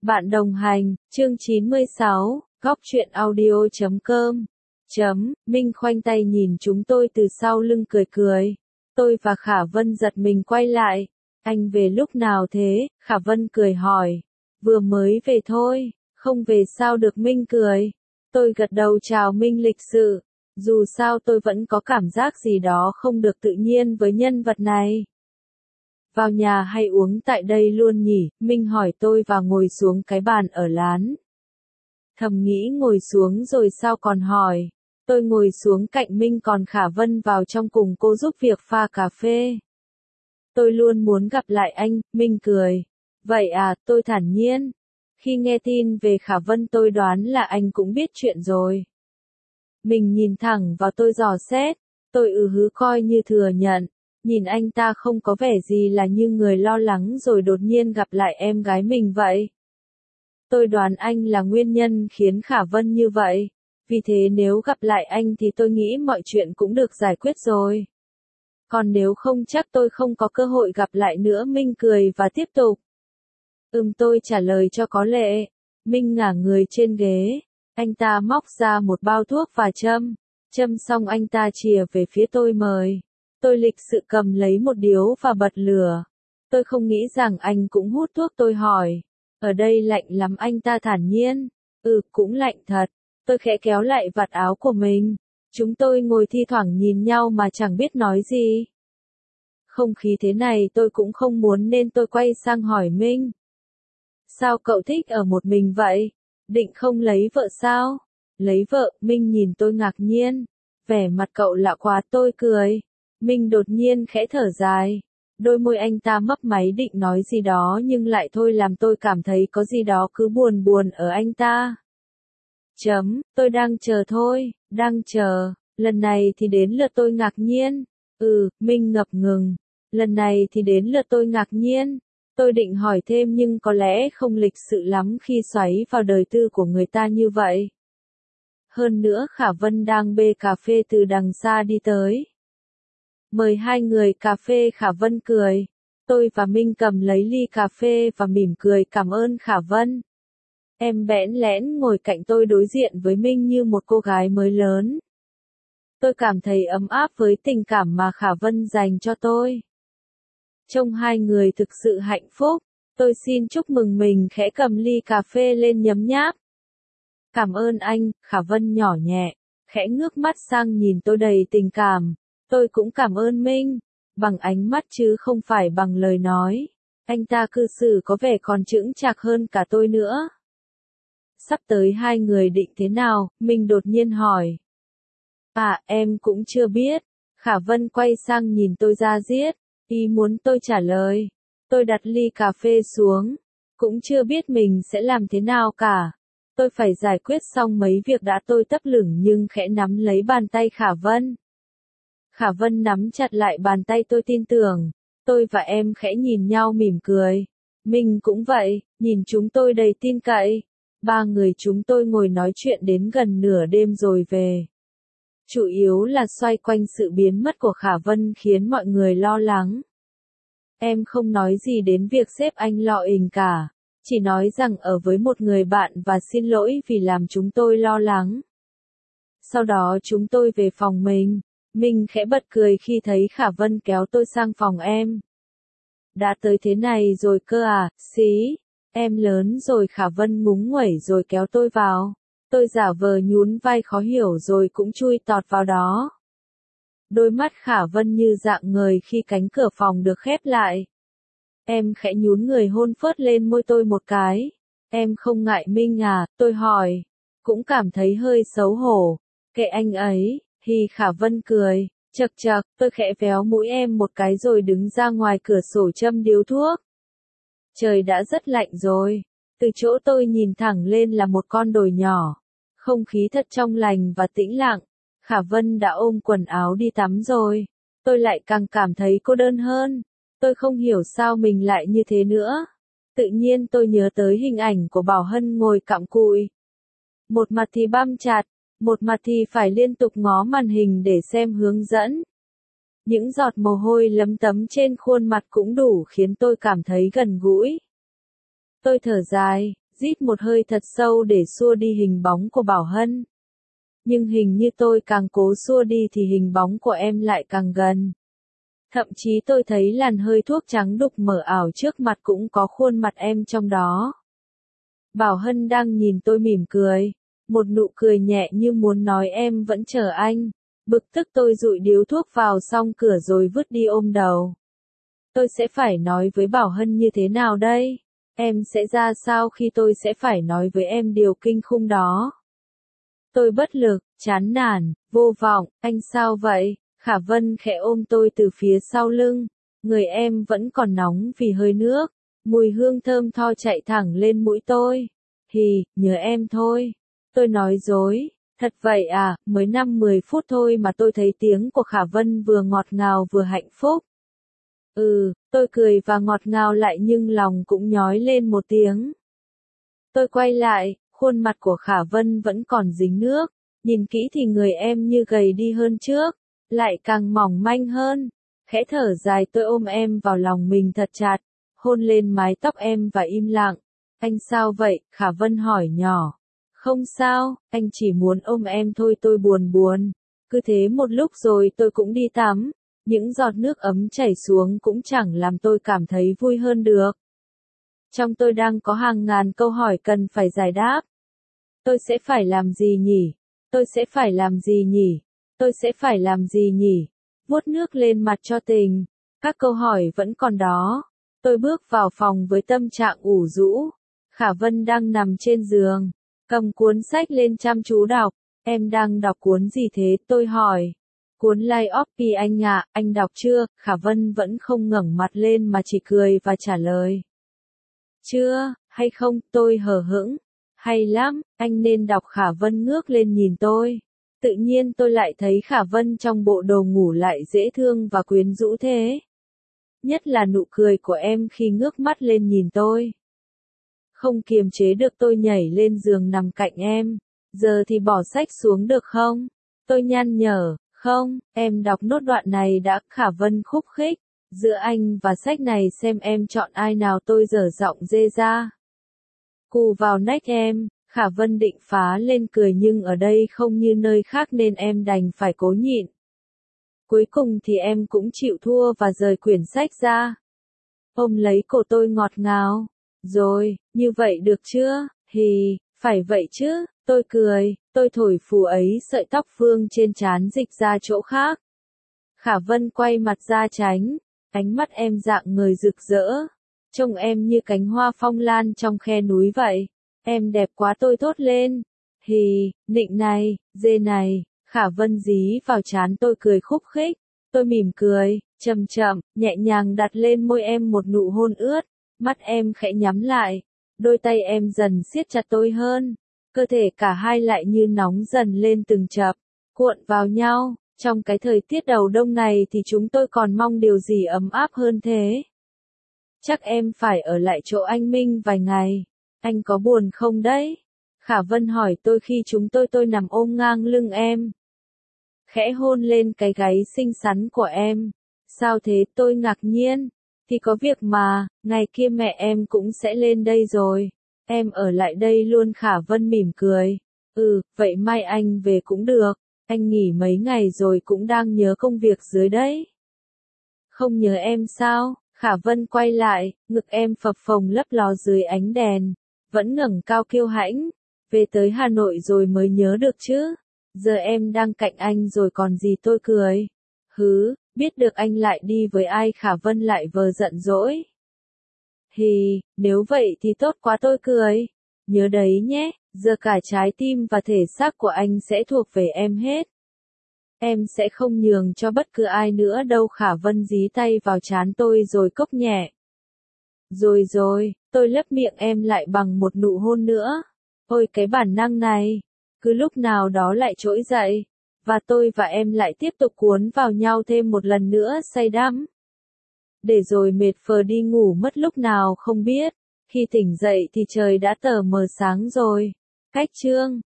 Bạn đồng hành, chương 96, góc truyện audio.com. Minh khoanh tay nhìn chúng tôi từ sau lưng cười cười. Tôi và Khả Vân giật mình quay lại. Anh về lúc nào thế? Khả Vân cười hỏi. Vừa mới về thôi, không về sao được. Minh cười. Tôi gật đầu chào Minh lịch sự. Dù sao tôi vẫn có cảm giác gì đó không được tự nhiên với nhân vật này. Vào nhà hay uống tại đây luôn nhỉ? Minh hỏi tôi và ngồi xuống cái bàn ở lán. Thầm nghĩ ngồi xuống rồi sao còn hỏi. Tôi ngồi xuống cạnh Minh còn Khả Vân vào trong cùng cô giúp việc pha cà phê. Tôi luôn muốn gặp lại anh, Minh cười. Vậy à, tôi thản nhiên. Khi nghe tin về Khả Vân tôi đoán là anh cũng biết chuyện rồi. Mình nhìn thẳng vào tôi dò xét. Tôi hứ coi như thừa nhận. Nhìn anh ta không có vẻ gì là như người lo lắng rồi đột nhiên gặp lại em gái mình vậy. Tôi đoán anh là nguyên nhân khiến Khả Vân như vậy. Vì thế nếu gặp lại anh thì tôi nghĩ mọi chuyện cũng được giải quyết rồi. Còn nếu không chắc tôi không có cơ hội gặp lại nữa. Minh cười và tiếp tục. Tôi trả lời cho có lệ. Minh ngả người trên ghế. Anh ta móc ra một bao thuốc và châm. Châm xong anh ta chìa về phía tôi mời. Tôi lịch sự cầm lấy một điếu và bật lửa. Tôi không nghĩ rằng anh cũng hút thuốc. Tôi hỏi. Ở đây lạnh lắm. Anh ta thản nhiên. Cũng lạnh thật. Tôi khẽ kéo lại vạt áo của mình. Chúng tôi ngồi thi thoảng nhìn nhau mà chẳng biết nói gì. Không khí thế này tôi cũng không muốn nên tôi quay sang hỏi Minh. Sao cậu thích ở một mình vậy? Định không lấy vợ sao? Lấy vợ? Minh nhìn tôi ngạc nhiên. Vẻ mặt cậu lạ quá. Tôi cười. Minh đột nhiên khẽ thở dài. Đôi môi anh ta mấp máy định nói gì đó nhưng lại thôi làm tôi cảm thấy có gì đó cứ buồn buồn ở anh ta. Tôi đang chờ thôi, đang chờ. Lần này thì đến lượt tôi ngạc nhiên. Minh ngập ngừng. Lần này thì đến lượt tôi ngạc nhiên. Tôi định hỏi thêm nhưng có lẽ không lịch sự lắm khi xoáy vào đời tư của người ta như vậy. Hơn nữa Khả Vân đang bê cà phê từ đằng xa đi tới. Mời hai người cà phê. Khả Vân cười. Tôi và Minh cầm lấy ly cà phê và mỉm cười cảm ơn Khả Vân. Em bẽn lẽn ngồi cạnh tôi đối diện với Minh như một cô gái mới lớn. Tôi cảm thấy ấm áp với tình cảm mà Khả Vân dành cho tôi. Trông hai người thực sự hạnh phúc. Tôi xin chúc mừng mình khẽ cầm ly cà phê lên nhấm nháp. Cảm ơn anh, Khả Vân nhỏ nhẹ, khẽ ngước mắt sang nhìn tôi đầy tình cảm. Tôi cũng cảm ơn Minh, bằng ánh mắt chứ không phải bằng lời nói. Anh ta cư xử có vẻ còn chững chạc hơn cả tôi nữa. Sắp tới hai người định thế nào? Minh đột nhiên hỏi. Em cũng chưa biết. Khả Vân quay sang nhìn tôi ra diết. Ý muốn tôi trả lời. Tôi đặt ly cà phê xuống. Cũng chưa biết mình sẽ làm thế nào cả. Tôi phải giải quyết xong mấy việc đã. Tôi tấp lửng nhưng khẽ nắm lấy bàn tay Khả Vân. Khả Vân nắm chặt lại bàn tay tôi tin tưởng. Tôi và em khẽ nhìn nhau mỉm cười. Minh cũng vậy, nhìn chúng tôi đầy tin cậy. Ba người chúng tôi ngồi nói chuyện đến gần nửa đêm rồi về. Chủ yếu là xoay quanh sự biến mất của Khả Vân khiến mọi người lo lắng. Em không nói gì đến việc sếp anh lọ ình cả. Chỉ nói rằng ở với một người bạn và xin lỗi vì làm chúng tôi lo lắng. Sau đó chúng tôi về phòng mình. Minh khẽ bật cười khi thấy Khả Vân kéo tôi sang phòng em. Đã tới thế này rồi cơ à, xí. Em lớn rồi. Khả Vân ngúng nguẩy rồi kéo tôi vào. Tôi giả vờ nhún vai khó hiểu rồi cũng chui tọt vào đó. Đôi mắt Khả Vân như rạng ngời khi cánh cửa phòng được khép lại. Em khẽ nhún người hôn phớt lên môi tôi một cái. Em không ngại Minh à? Tôi hỏi. Cũng cảm thấy hơi xấu hổ. Kệ anh ấy. Khả Vân cười. Chậc chậc, tôi khẽ véo mũi em một cái rồi đứng ra ngoài cửa sổ châm điếu thuốc. Trời đã rất lạnh rồi. Từ chỗ tôi nhìn thẳng lên là một con đồi nhỏ. Không khí thật trong lành và tĩnh lặng. Khả Vân đã ôm quần áo đi tắm rồi. Tôi lại càng cảm thấy cô đơn hơn. Tôi không hiểu sao mình lại như thế nữa. Tự nhiên tôi nhớ tới hình ảnh của Bảo Hân ngồi cặm cụi. Một mặt thì băm chặt, một mặt thì phải liên tục ngó màn hình để xem hướng dẫn. Những giọt mồ hôi lấm tấm trên khuôn mặt cũng đủ khiến tôi cảm thấy gần gũi. Tôi thở dài, rít một hơi thật sâu để xua đi hình bóng của Bảo Hân. Nhưng hình như tôi càng cố xua đi thì hình bóng của em lại càng gần. Thậm chí tôi thấy làn hơi thuốc trắng đục mờ ảo trước mặt cũng có khuôn mặt em trong đó. Bảo Hân đang nhìn tôi mỉm cười, một nụ cười nhẹ như muốn nói em vẫn chờ anh. Bực tức tôi dụi điếu thuốc vào xong cửa rồi vứt đi ôm đầu. Tôi sẽ phải nói với Bảo Hân như thế nào đây? Em sẽ ra sao khi tôi sẽ phải nói với em điều kinh khủng đó? Tôi bất lực, chán nản, vô vọng, anh sao vậy? Khả Vân khẽ ôm tôi từ phía sau lưng, người em vẫn còn nóng vì hơi nước, mùi hương thơm tho chạy thẳng lên mũi tôi. Nhớ em thôi. Tôi nói dối, thật vậy à, mới 5-10 phút thôi mà tôi thấy tiếng của Khả Vân vừa ngọt ngào vừa hạnh phúc. Tôi cười và ngọt ngào lại nhưng lòng cũng nhói lên một tiếng. Tôi quay lại, khuôn mặt của Khả Vân vẫn còn dính nước, nhìn kỹ thì người em như gầy đi hơn trước, lại càng mỏng manh hơn. Khẽ thở dài tôi ôm em vào lòng mình thật chặt, hôn lên mái tóc em và im lặng. Anh sao vậy? Khả Vân hỏi nhỏ. Không sao, anh chỉ muốn ôm em thôi, tôi buồn. Cứ thế một lúc rồi tôi cũng đi tắm, những giọt nước ấm chảy xuống cũng chẳng làm tôi cảm thấy vui hơn được. Trong tôi đang có hàng ngàn câu hỏi cần phải giải đáp. Tôi sẽ phải làm gì nhỉ? Tôi sẽ phải làm gì nhỉ? Tôi sẽ phải làm gì nhỉ? Vuốt nước lên mặt cho tình. Các câu hỏi vẫn còn đó. Tôi bước vào phòng với tâm trạng ủ rũ. Khả Vân đang nằm trên giường, cầm cuốn sách lên chăm chú đọc. Em đang đọc cuốn gì thế? Tôi hỏi. Cuốn Life of Pi anh ạ, anh đọc chưa? Khả Vân vẫn không ngẩng mặt lên mà chỉ cười và trả lời. Chưa, hay không? Tôi hờ hững. Hay lắm, anh nên đọc. Khả Vân ngước lên nhìn tôi. Tự nhiên tôi lại thấy Khả Vân trong bộ đồ ngủ lại dễ thương và quyến rũ thế. Nhất là nụ cười của em khi ngước mắt lên nhìn tôi. Không kiềm chế được tôi nhảy lên giường nằm cạnh em. Giờ thì bỏ sách xuống được không? Tôi nhăn nhở. Không, em đọc nốt đoạn này đã. Khả Vân khúc khích. Giữa anh và sách này xem em chọn ai nào. Tôi dở giọng dê ra. Cù vào nách em. Khả Vân định phá lên cười nhưng ở đây không như nơi khác nên em đành phải cố nhịn. Cuối cùng thì em cũng chịu thua và rời quyển sách ra. Ôm lấy cổ tôi ngọt ngào. Rồi, như vậy được chưa? Phải vậy chứ. Tôi cười, tôi thổi phù ấy sợi tóc vương trên trán dịch ra chỗ khác. Khả Vân quay mặt ra tránh, ánh mắt em dạng người rực rỡ. Trông em như cánh hoa phong lan trong khe núi vậy. Em đẹp quá, tôi thốt lên. Nịnh này, dê này. Khả Vân dí vào trán tôi cười khúc khích. Tôi mỉm cười, chậm chậm, nhẹ nhàng đặt lên môi em một nụ hôn ướt. Mắt em khẽ nhắm lại. Đôi tay em dần siết chặt tôi hơn. Cơ thể cả hai lại như nóng dần lên từng chập, cuộn vào nhau. Trong cái thời tiết đầu đông này thì chúng tôi còn mong điều gì ấm áp hơn thế. Chắc em phải ở lại chỗ anh Minh vài ngày. Anh có buồn không đấy? Khả Vân hỏi tôi khi chúng tôi nằm ôm ngang lưng em. Khẽ hôn lên cái gáy xinh xắn của em. Sao thế? Tôi ngạc nhiên. Thì có việc mà, ngày kia mẹ em cũng sẽ lên đây rồi. Em ở lại đây luôn. Khả Vân mỉm cười. Vậy mai anh về cũng được. Anh nghỉ mấy ngày rồi cũng đang nhớ công việc dưới đấy. Không nhớ em sao? Khả Vân quay lại, ngực em phập phồng lấp ló dưới ánh đèn. Vẫn ngẩng cao kiêu hãnh. Về tới Hà Nội rồi mới nhớ được chứ. Giờ em đang cạnh anh rồi còn gì. Tôi cười. Biết được anh lại đi với ai? Khả Vân lại vờ giận dỗi. Nếu vậy thì tốt quá. Tôi cười. Nhớ đấy nhé, giờ cả trái tim và thể xác của anh sẽ thuộc về em hết. Em sẽ không nhường cho bất cứ ai nữa đâu. Khả Vân dí tay vào trán tôi rồi cốc nhẹ. Rồi, tôi lấp miệng em lại bằng một nụ hôn nữa. Ôi cái bản năng này, cứ lúc nào đó lại trỗi dậy. Và tôi và em lại tiếp tục cuốn vào nhau thêm một lần nữa say đắm. Để rồi mệt phờ đi ngủ mất lúc nào không biết. Khi tỉnh dậy thì trời đã tờ mờ sáng rồi. Cách chương